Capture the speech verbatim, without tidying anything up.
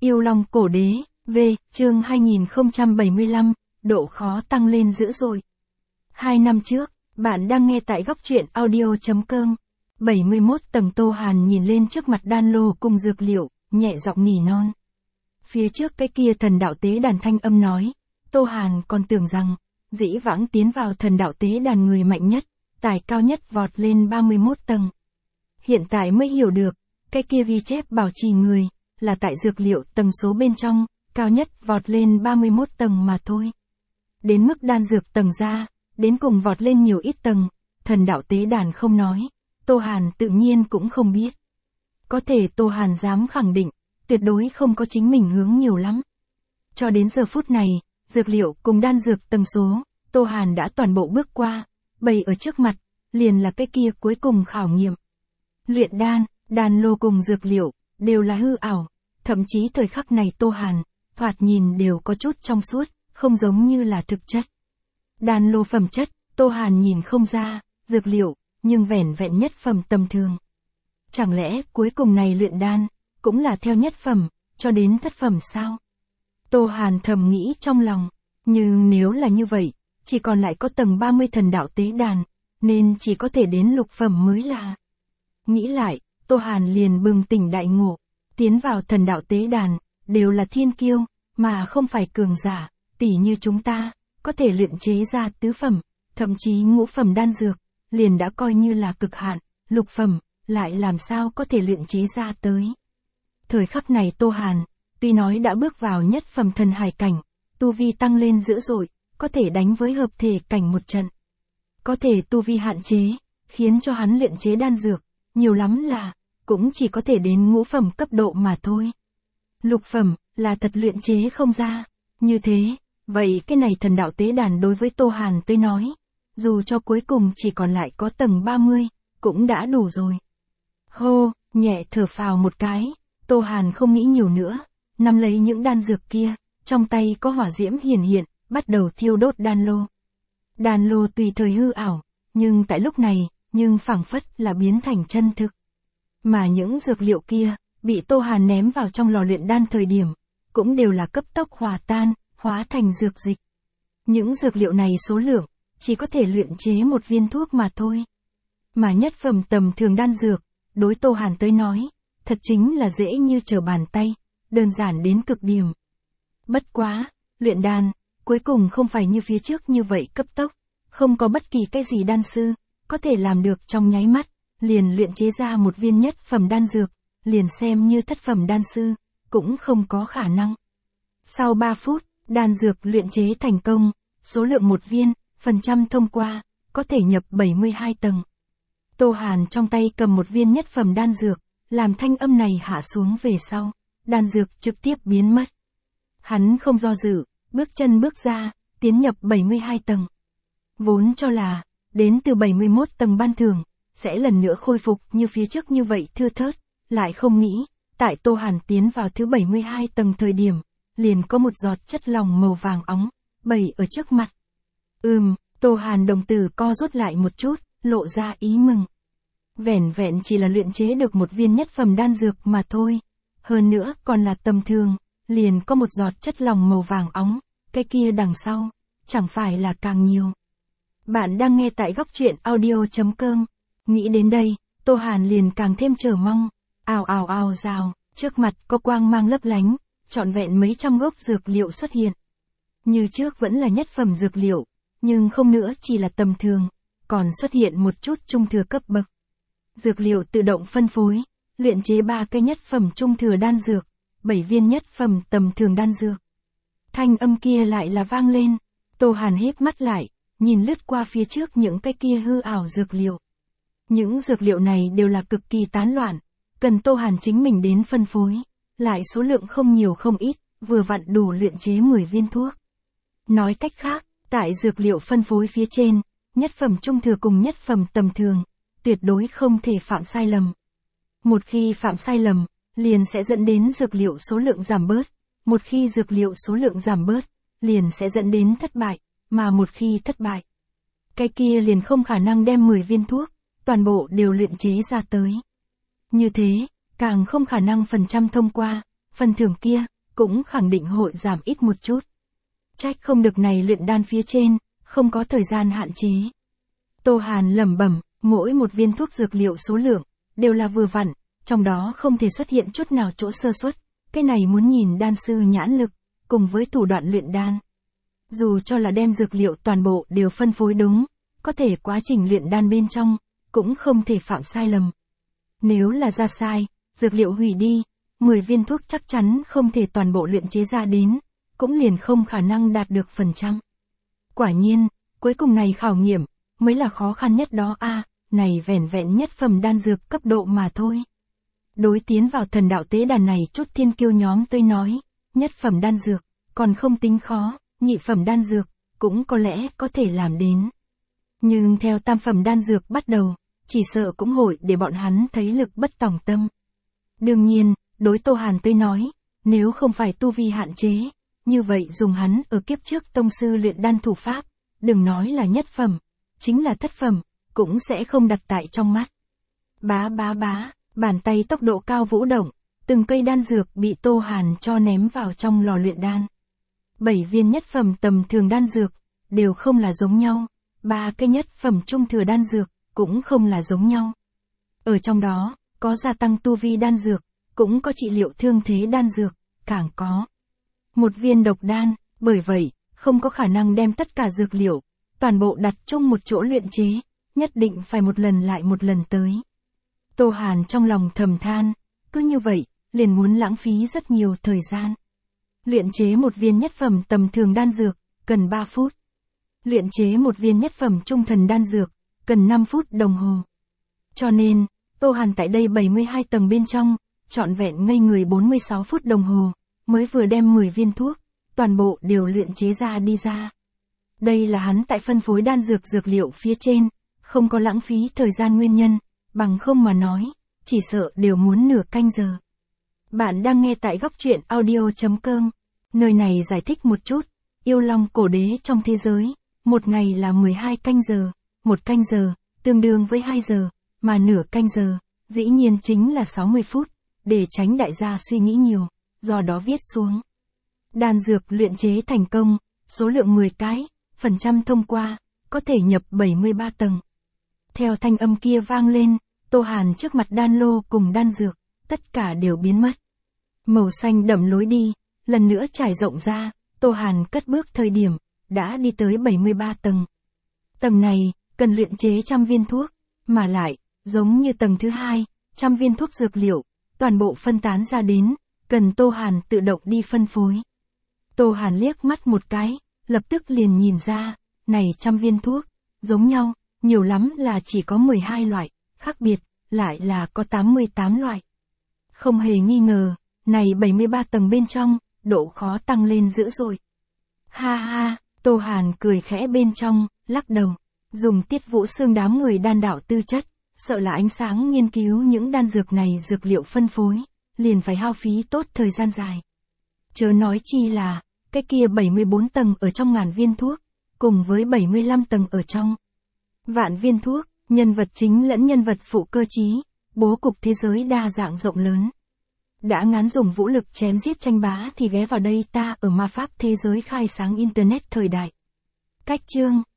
Yêu Long Cổ Đế, V, chương hai nghìn không trăm bảy mươi lăm, độ khó tăng lên dữ dội. Hai năm trước, bạn đang nghe tại góc truyện audio chấm com. bảy mươi mốt tầng Tô Hàn nhìn lên trước mặt đan lô cùng dược liệu, nhẹ giọng nỉ non. Phía trước cái kia thần đạo tế đàn thanh âm nói, Tô Hàn còn tưởng rằng, dĩ vãng tiến vào thần đạo tế đàn người mạnh nhất, tài cao nhất vọt lên ba mươi mốt tầng. Hiện tại mới hiểu được, cái kia ghi chép bảo trì người, là tại dược liệu tầng số bên trong, cao nhất vọt lên ba mươi mốt tầng mà thôi. Đến mức đan dược tầng ra, đến cùng vọt lên nhiều ít tầng, thần đạo tế đàn không nói, Tô Hàn tự nhiên cũng không biết. Có thể Tô Hàn dám khẳng định, tuyệt đối không có chính mình hướng nhiều lắm. Cho đến giờ phút này, dược liệu cùng đan dược tầng số, Tô Hàn đã toàn bộ bước qua, bày ở trước mặt, liền là cái kia cuối cùng khảo nghiệm. Luyện đan, đan lô cùng dược liệu, đều là hư ảo, thậm chí thời khắc này Tô Hàn, thoạt nhìn đều có chút trong suốt, không giống như là thực chất. Đan lô phẩm chất, Tô Hàn nhìn không ra, dược liệu, nhưng vẻn vẹn nhất phẩm tầm thường. Chẳng lẽ cuối cùng này luyện đan, cũng là theo nhất phẩm, cho đến thất phẩm sao? Tô Hàn thầm nghĩ trong lòng, nhưng nếu là như vậy, chỉ còn lại có tầng ba mươi thần đạo tế đàn, nên chỉ có thể đến lục phẩm mới là. Nghĩ lại, Tô Hàn liền bừng tỉnh đại ngộ, tiến vào thần đạo tế đàn, đều là thiên kiêu, mà không phải cường giả, tỉ như chúng ta, có thể luyện chế ra tứ phẩm, thậm chí ngũ phẩm đan dược, liền đã coi như là cực hạn, lục phẩm, lại làm sao có thể luyện chế ra tới. Thời khắc này Tô Hàn, tuy nói đã bước vào nhất phẩm thần hải cảnh, tu vi tăng lên dữ dội, có thể đánh với hợp thể cảnh một trận. Có thể tu vi hạn chế, khiến cho hắn luyện chế đan dược, nhiều lắm là, cũng chỉ có thể đến ngũ phẩm cấp độ mà thôi. Lục phẩm, là thật luyện chế không ra. Như thế, vậy cái này thần đạo tế đàn đối với Tô Hàn tới nói, dù cho cuối cùng chỉ còn lại có tầng ba mươi, cũng đã đủ rồi. Hô, nhẹ thở phào một cái, Tô Hàn không nghĩ nhiều nữa, nắm lấy những đan dược kia, trong tay có hỏa diễm hiển hiện, bắt đầu thiêu đốt đan lô. Đan lô tùy thời hư ảo, nhưng tại lúc này, nhưng phảng phất là biến thành chân thực. Mà những dược liệu kia, bị Tô Hàn ném vào trong lò luyện đan thời điểm, cũng đều là cấp tốc hòa tan, hóa thành dược dịch. Những dược liệu này số lượng, chỉ có thể luyện chế một viên thuốc mà thôi. Mà nhất phẩm tầm thường đan dược, đối Tô Hàn tới nói, thật chính là dễ như trở bàn tay, đơn giản đến cực điểm. Bất quá, luyện đan, cuối cùng không phải như phía trước như vậy cấp tốc, không có bất kỳ cái gì đan sư, có thể làm được trong nháy mắt, liền luyện chế ra một viên nhất phẩm đan dược, liền xem như thất phẩm đan sư, cũng không có khả năng. Sau ba phút, đan dược luyện chế thành công, số lượng một viên, phần trăm thông qua, có thể nhập bảy mươi hai tầng. Tô Hàn trong tay cầm một viên nhất phẩm đan dược, làm thanh âm này hạ xuống về sau, đan dược trực tiếp biến mất. Hắn không do dự, bước chân bước ra, tiến nhập bảy mươi hai tầng. Vốn cho là, đến từ bảy mươi mốt tầng ban thường, sẽ lần nữa khôi phục như phía trước như vậy thưa thớt, lại không nghĩ, tại Tô Hàn tiến vào thứ bảy mươi hai tầng thời điểm, liền có một giọt chất lỏng màu vàng óng, bày ở trước mặt. Ừm, Tô Hàn đồng tử co rút lại một chút, lộ ra ý mừng. Vẻn vẹn chỉ là luyện chế được một viên nhất phẩm đan dược mà thôi. Hơn nữa còn là tầm thường, liền có một giọt chất lỏng màu vàng óng, cái kia đằng sau, chẳng phải là càng nhiều. Bạn đang nghe tại góc truyện audio chấm com. Nghĩ đến đây, Tô Hàn liền càng thêm chờ mong. Ào ào ào rào, trước mặt có quang mang lấp lánh, trọn vẹn mấy trăm gốc dược liệu xuất hiện. Như trước vẫn là nhất phẩm dược liệu, nhưng không nữa chỉ là tầm thường, còn xuất hiện một chút trung thừa cấp bậc. Dược liệu tự động phân phối, luyện chế ba cây nhất phẩm trung thừa đan dược, bảy viên nhất phẩm tầm thường đan dược. Thanh âm kia lại là vang lên, Tô Hàn híp mắt lại, nhìn lướt qua phía trước những cái kia hư ảo dược liệu. Những dược liệu này đều là cực kỳ tán loạn, cần Tô Hàn chính mình đến phân phối, lại số lượng không nhiều không ít, vừa vặn đủ luyện chế mười viên thuốc. Nói cách khác, tại dược liệu phân phối phía trên, nhất phẩm trung thừa cùng nhất phẩm tầm thường, tuyệt đối không thể phạm sai lầm. Một khi phạm sai lầm, liền sẽ dẫn đến dược liệu số lượng giảm bớt, một khi dược liệu số lượng giảm bớt, liền sẽ dẫn đến thất bại, mà một khi thất bại, cái kia liền không khả năng đem mười viên thuốc, toàn bộ đều luyện chế ra tới. Như thế, càng không khả năng phần trăm thông qua, phần thưởng kia, cũng khẳng định hội giảm ít một chút. Trách không được này luyện đan phía trên, không có thời gian hạn chế. Tô Hàn lẩm bẩm, mỗi một viên thuốc dược liệu số lượng, đều là vừa vặn, trong đó không thể xuất hiện chút nào chỗ sơ suất. Cái này muốn nhìn đan sư nhãn lực, cùng với thủ đoạn luyện đan. Dù cho là đem dược liệu toàn bộ đều phân phối đúng, có thể quá trình luyện đan bên trong, cũng không thể phạm sai lầm. Nếu là ra sai, dược liệu hủy đi, mười viên thuốc chắc chắn không thể toàn bộ luyện chế ra đến, cũng liền không khả năng đạt được phần trăm. Quả nhiên, cuối cùng này khảo nghiệm, mới là khó khăn nhất đó a, này vẻn vẹn nhất phẩm đan dược cấp độ mà thôi. Đối tiến vào thần đạo tế đàn này chút thiên kiêu nhóm tôi nói, nhất phẩm đan dược, còn không tính khó, nhị phẩm đan dược, cũng có lẽ có thể làm đến. Nhưng theo tam phẩm đan dược bắt đầu, chỉ sợ cũng hội để bọn hắn thấy lực bất tòng tâm. Đương nhiên, đối Tô Hàn tôi nói, nếu không phải tu vi hạn chế, như vậy dùng hắn ở kiếp trước tông sư luyện đan thủ pháp, đừng nói là nhất phẩm, chính là thất phẩm, cũng sẽ không đặt tại trong mắt. Bá bá bá, bàn tay tốc độ cao vũ động, từng cây đan dược bị Tô Hàn cho ném vào trong lò luyện đan. Bảy viên nhất phẩm tầm thường đan dược, đều không là giống nhau, ba cây nhất phẩm trung thừa đan dược, cũng không là giống nhau. Ở trong đó, có gia tăng tu vi đan dược, cũng có trị liệu thương thế đan dược, càng có một viên độc đan, bởi vậy, không có khả năng đem tất cả dược liệu, toàn bộ đặt chung một chỗ luyện chế, nhất định phải một lần lại một lần tới. Tô Hàn trong lòng thầm than, cứ như vậy, liền muốn lãng phí rất nhiều thời gian. Luyện chế một viên nhất phẩm tầm thường đan dược, cần ba phút. Luyện chế một viên nhất phẩm trung thần đan dược, cần năm phút đồng hồ. Cho nên, Tô Hàn tại đây bảy mươi hai tầng bên trong, trọn vẹn ngây người bốn mươi sáu phút đồng hồ, mới vừa đem mười viên thuốc, toàn bộ đều luyện chế ra đi ra. Đây là hắn tại phân phối đan dược dược liệu phía trên, không có lãng phí thời gian nguyên nhân, bằng không mà nói, chỉ sợ đều muốn nửa canh giờ. Bạn đang nghe tại góc truyện audio chấm com, nơi này giải thích một chút, yêu long cổ đế trong thế giới, một ngày là mười hai canh giờ, một canh giờ, tương đương với hai giờ, mà nửa canh giờ, dĩ nhiên chính là sáu mươi phút, để tránh đại gia suy nghĩ nhiều, do đó viết xuống. Đan dược luyện chế thành công, số lượng mười cái, phần trăm thông qua, có thể nhập bảy mươi ba tầng. Theo thanh âm kia vang lên, Tô Hàn trước mặt đan lô cùng đan dược, tất cả đều biến mất. Màu xanh đậm lối đi, lần nữa trải rộng ra, Tô Hàn cất bước thời điểm, đã đi tới bảy mươi ba tầng. Tầng này, cần luyện chế trăm viên thuốc, mà lại, giống như tầng thứ hai, trăm viên thuốc dược liệu, toàn bộ phân tán ra đến, cần Tô Hàn tự động đi phân phối. Tô Hàn liếc mắt một cái, lập tức liền nhìn ra, này trăm viên thuốc, giống nhau, nhiều lắm là chỉ có mười hai loại, khác biệt, lại là có tám mươi tám loại. Không hề nghi ngờ, này bảy mươi ba tầng bên trong, độ khó tăng lên dữ dội. Ha ha, Tô Hàn cười khẽ bên trong, lắc đầu, dùng Tiết Vũ Sương đám người đan đạo tư chất, sợ là ánh sáng nghiên cứu những đan dược này dược liệu phân phối, liền phải hao phí tốt thời gian dài. Chớ nói chi là, cái kia bảy mươi bốn tầng ở trong ngàn viên thuốc, cùng với bảy mươi lăm tầng ở trong vạn viên thuốc, nhân vật chính lẫn nhân vật phụ cơ trí, bố cục thế giới đa dạng rộng lớn. Đã ngán dùng vũ lực chém giết tranh bá thì ghé vào đây ta ở ma pháp thế giới khai sáng internet thời đại. Cách chương